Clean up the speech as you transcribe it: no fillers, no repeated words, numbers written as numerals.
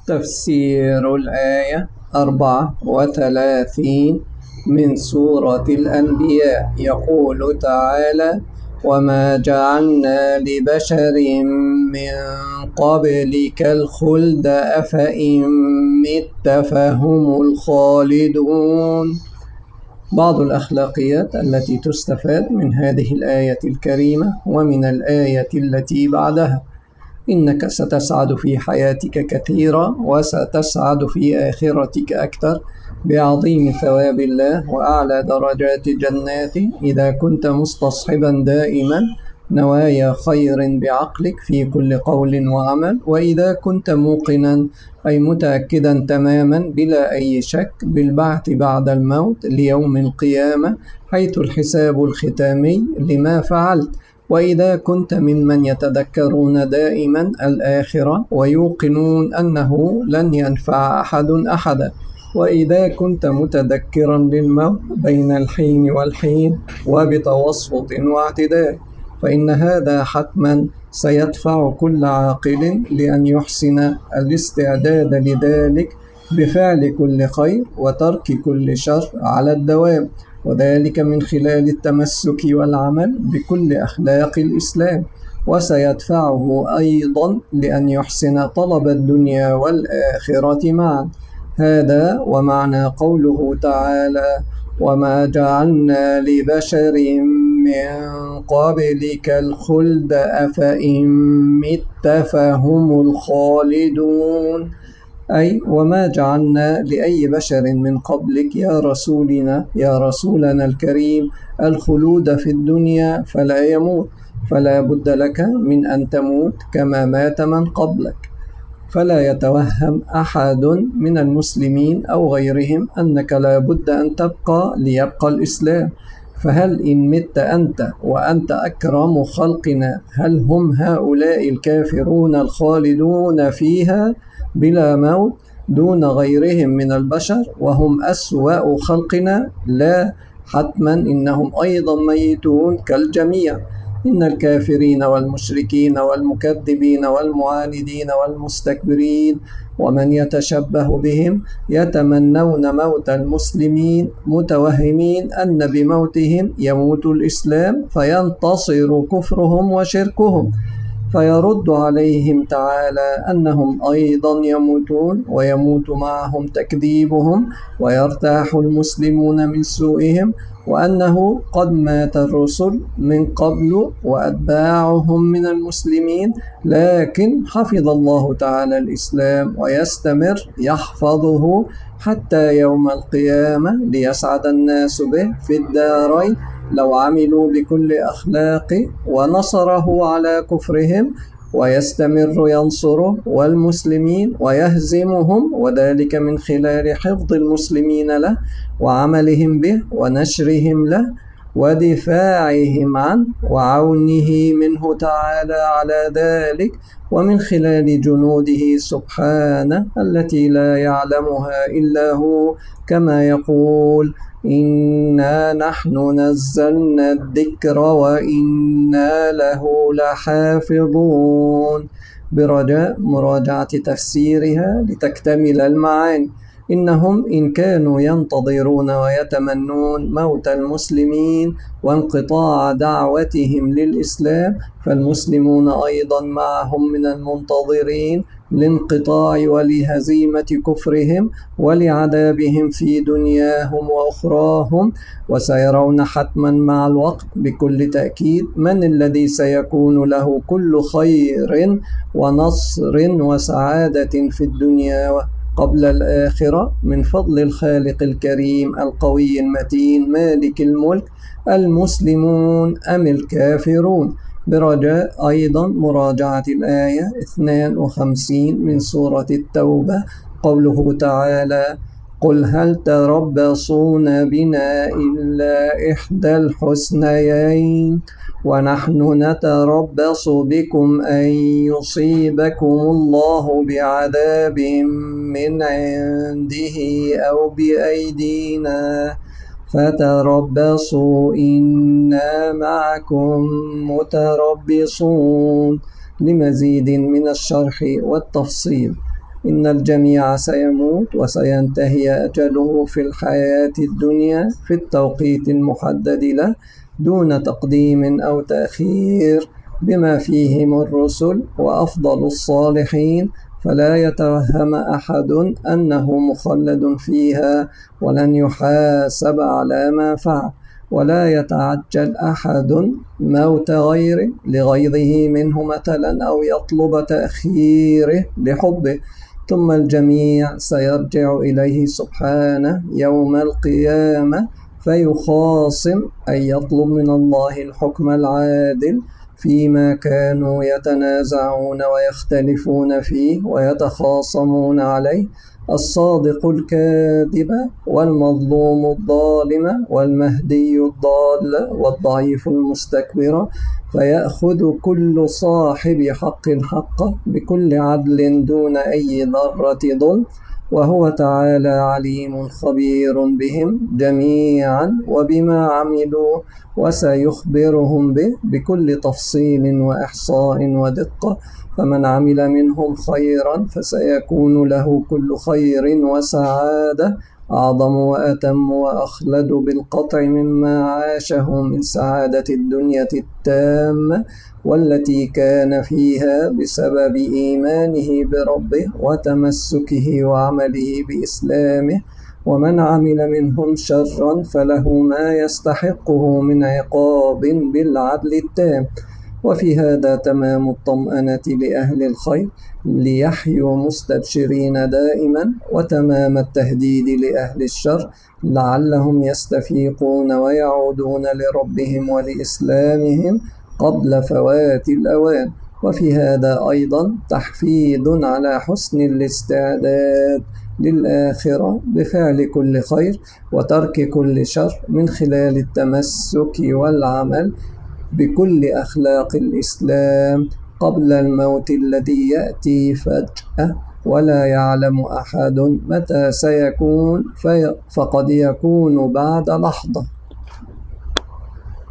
تفسير الآية 34 من سورة الأنبياء. يقول تعالى: وما جعلنا لبشر من قبلك الخلد أفإن مت فهم الخالدون. بعض الأخلاقيات التي تستفاد من هذه الآية الكريمة ومن الآية التي بعدها: إنك ستسعد في حياتك كثيرا وستسعد في آخرتك أكثر بعظيم ثواب الله وأعلى درجات جناته إذا كنت مستصحبا دائما نوايا خير بعقلك في كل قول وعمل، وإذا كنت موقنا أي متأكدا تماما بلا أي شك بالبعث بعد الموت ليوم القيامة حيث الحساب الختامي لما فعلت، وإذا كنت ممن يتذكرون دائما الآخرة ويوقنون أنه لن ينفع أحد أحدا، وإذا كنت متذكرا للموت بين الحين والحين وبتوسط واعتدال، فإن هذا حتما سيدفع كل عاقل لأن يحسن الاستعداد لذلك بفعل كل خير وترك كل شر على الدوام، وذلك من خلال التمسك والعمل بكل أخلاق الإسلام، وسيدفعه أيضا لأن يحسن طلب الدنيا والآخرة معا. هذا ومعنى قوله تعالى: وما جعلنا لبشر من قبلك الخلد أفإن مت فهم الخالدون، أي وما جعلنا لأي بشر من قبلك يا رسولنا الكريم الخلود في الدنيا فلا يموت، فلا بد لك من أن تموت كما مات من قبلك. فلا يتوهم أحد من المسلمين أو غيرهم أنك لا بد أن تبقى ليبقى الإسلام، فهل إن مت أنت وأنت أكرم خلقنا هل هم هؤلاء الكافرون الخالدون فيها بلا موت دون غيرهم من البشر وهم أسوأ خلقنا؟ لا، حتما إنهم أيضا ميتون كالجميع. إن الكافرين والمشركين والمكذبين والمعاندين والمستكبرين ومن يتشبه بهم يتمنون موت المسلمين متوهمين أن بموتهم يموت الإسلام فينتصر كفرهم وشركهم، فيرد عليهم تعالى أنهم أيضا يموتون ويموت معهم تكذيبهم ويرتاح المسلمون من سوءهم، وأنه قد مات الرسل من قبل وأتباعهم من المسلمين، لكن حفظ الله تعالى الإسلام ويستمر يحفظه حتى يوم القيامة ليسعد الناس به في الدارين لو عملوا بكل أخلاق، ونصره على كفرهم ويستمر ينصره والمسلمين ويهزمهم، وذلك من خلال حفظ المسلمين له وعملهم به ونشرهم له ودفاعهم عنه وعونه منه تعالى على ذلك، ومن خلال جنوده سبحانه التي لا يعلمها إلا هو، كما يقول: إنا نحن نزلنا الذكر وإنا له لحافظون، برجاء مراجعة تفسيرها لتكتمل المعاني. إنهم إن كانوا ينتظرون ويتمنون موت المسلمين وانقطاع دعوتهم للإسلام، فالمسلمون أيضا معهم من المنتظرين لانقطاع ولهزيمة كفرهم ولعذابهم في دنياهم وأخراهم، وسيرون حتما مع الوقت بكل تأكيد من الذي سيكون له كل خير ونصر وسعادة في الدنيا قبل الآخرة من فضل الخالق الكريم القوي المتين مالك الملك: المسلمون أم الكافرون؟ برجاء أيضا مراجعة الآية 52 من سورة التوبة، قوله تعالى: قل هل تربصون بنا إلا إحدى الحسنيين ونحن نتربص بكم أن يصيبكم الله بعذاب من عنده أو بأيدينا فتربصوا إنا معكم متربصون. لمزيد من الشرح والتفصيل إن الجميع سيموت وسينتهي أجله في الحياة الدنيا في التوقيت المحدد له دون تقديم أو تأخير، بما فيهم الرسل وأفضل الصالحين، فلا يتوهم أحد أنه مخلد فيها ولن يحاسب على ما فعل، ولا يتعجل أحد موت غيره لغيظه منه مثلا أو يطلب تأخيره لحبه، ثم الجميع سيرجع إليه سبحانه يوم القيامة فيخاصم أي يطلب من الله الحكم العادل فيما كانوا يتنازعون ويختلفون فيه ويتخاصمون عليه، الصادق الكاذب والمظلوم الظالم والمهدي الضال والضعيف المستكبر، فيأخذ كل صاحب حق حقه بكل عدل دون أي ذرة ظلم، وهو تعالى عليم خبير بهم جميعا وبما عملوا، وسيخبرهم به بكل تفصيل وإحصاء ودقة، فمن عمل منهم خيرا فسيكون له كل خير وسعادة أعظم وأتم وأخلد بالقطع مما عاشه من سعادة الدنيا التامة والتي كان فيها بسبب إيمانه بربه وتمسكه وعمله بإسلامه. ومن عمل منهم شرا فله ما يستحقه من عقاب بالعدل التام. وفي هذا تمام الطمأنة لأهل الخير ليحيوا مستبشرين دائما، وتمام التهديد لأهل الشر لعلهم يستفيقون ويعودون لربهم ولإسلامهم قبل فوات الأوان. وفي هذا أيضا تحفيز على حسن الاستعداد للآخرة بفعل كل خير وترك كل شر من خلال التمسك والعمل بكل أخلاق الإسلام قبل الموت الذي يأتي فجأة ولا يعلم أحد متى سيكون، فقد يكون بعد لحظة.